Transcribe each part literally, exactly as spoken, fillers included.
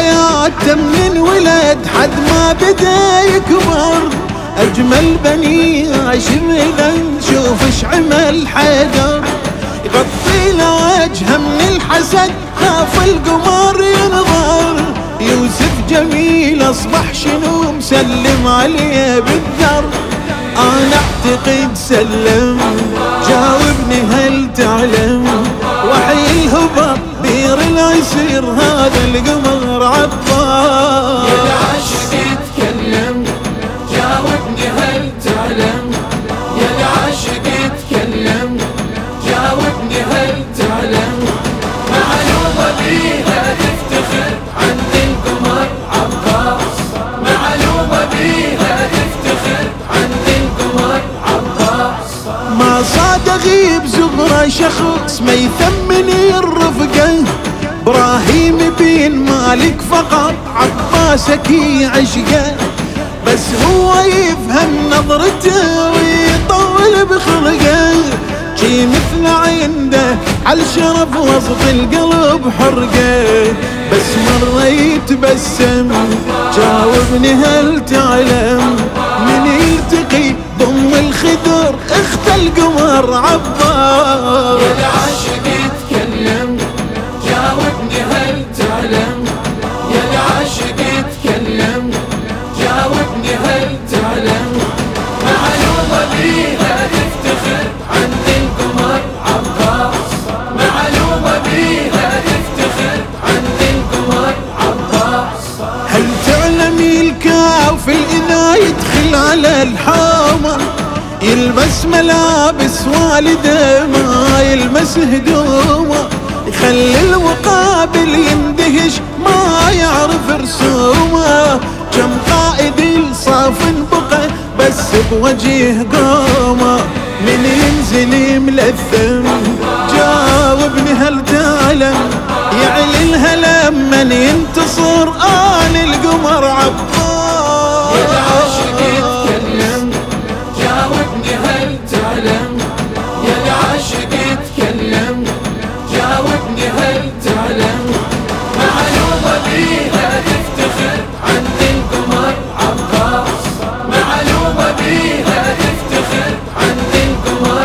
حياته من ولد حد ما بدا يكبر، أجمل بني هاشم إذا نشوف إيش عمل حيدر، يغطي له وجهه من الحسد خاف القمر ينظر، يوسف جميل أصبح شنو مسلم عليه بالدر، أنا أعتقد سلم جاوبني هل تعلم وحي الهبط بير العسير هذا القمر عبار. يا العاشق اتكلم جاوبني هل تعلم، يا العاشق اتكلم جاوبني هل تعلم، معلومة بيها تفتخر عند القمر عباس، معلومة بيها تفتخر عند القمر عباس. ما صاد غيب زغرة شخص ما يثمن الرفقة، ابراهيم بن مالك فقط عباسك يعشقه، بس هو يفهم نظرته ويطول بخلقه، شي مثل عنده عالشرف وسط القلب حرقه، بس مرة يتبسم جاوبني هل تعلم من يلتقي ضم الخدر اخت القمر عبار. يا العاشق اتكلم جاوبني هل تعلم، يا العاشق اتكلم جاوبني هل تعلم، معلومة بيها تفتخر عند القمر عباس، معلومة بيها تفتخر عند القمر عباس. هل تعلمي الكافل إذا يدخل على الحامة يلبس ملابس والده ما يلمس هدومه، يخلي المقابل يندهش ما يعرف رسومه، كم قائد الصاف بقى بس بوجه قومه، من ينزل ملثم جاوبني هل تعلم يعلي الهلم من ينتصر آل القمر عبار. يا العاشق اتكلم جاوبني هل تعلم، يا العاشق اتكلم جاوبني هل تعلم، معلومة بيها تفتخر عند القمر عباس، معلومة بيها تفتخر عند القمر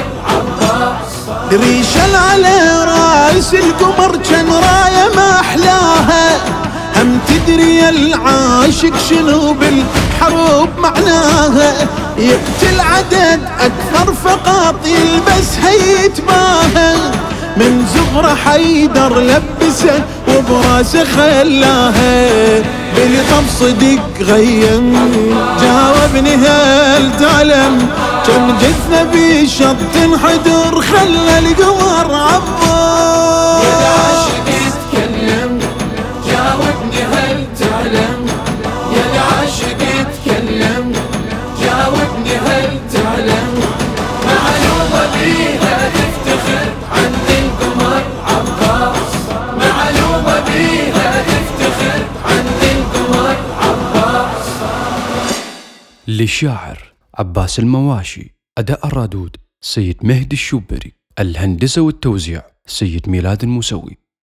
عباس. ريشل على راس القمر كان راية ما أحلاها، هم تدري يا العاشق شنو بالحروب معناها، يقتل عدد أكثر فقط يلبسها يتباهى، من زغرة حيدر لبسه وبراسه خلاها، بالطب صدق غيم جاوبني هل تعلم كم جثة بشط حدر خلى القمر عبار. يا العاشق اتكلم جاوبني هل تعلم، يا العاشق اتكلم جاوبني هل تعلم، معلومة بيها تفتخر عند القمر عباس، معلومة بيها تفتخر عند القمر عباس. للشاعر عباس المواشي، أداء الرادود سيد مهدي الشوبري، الهندسة والتوزيع سيد ميلاد الموسوي.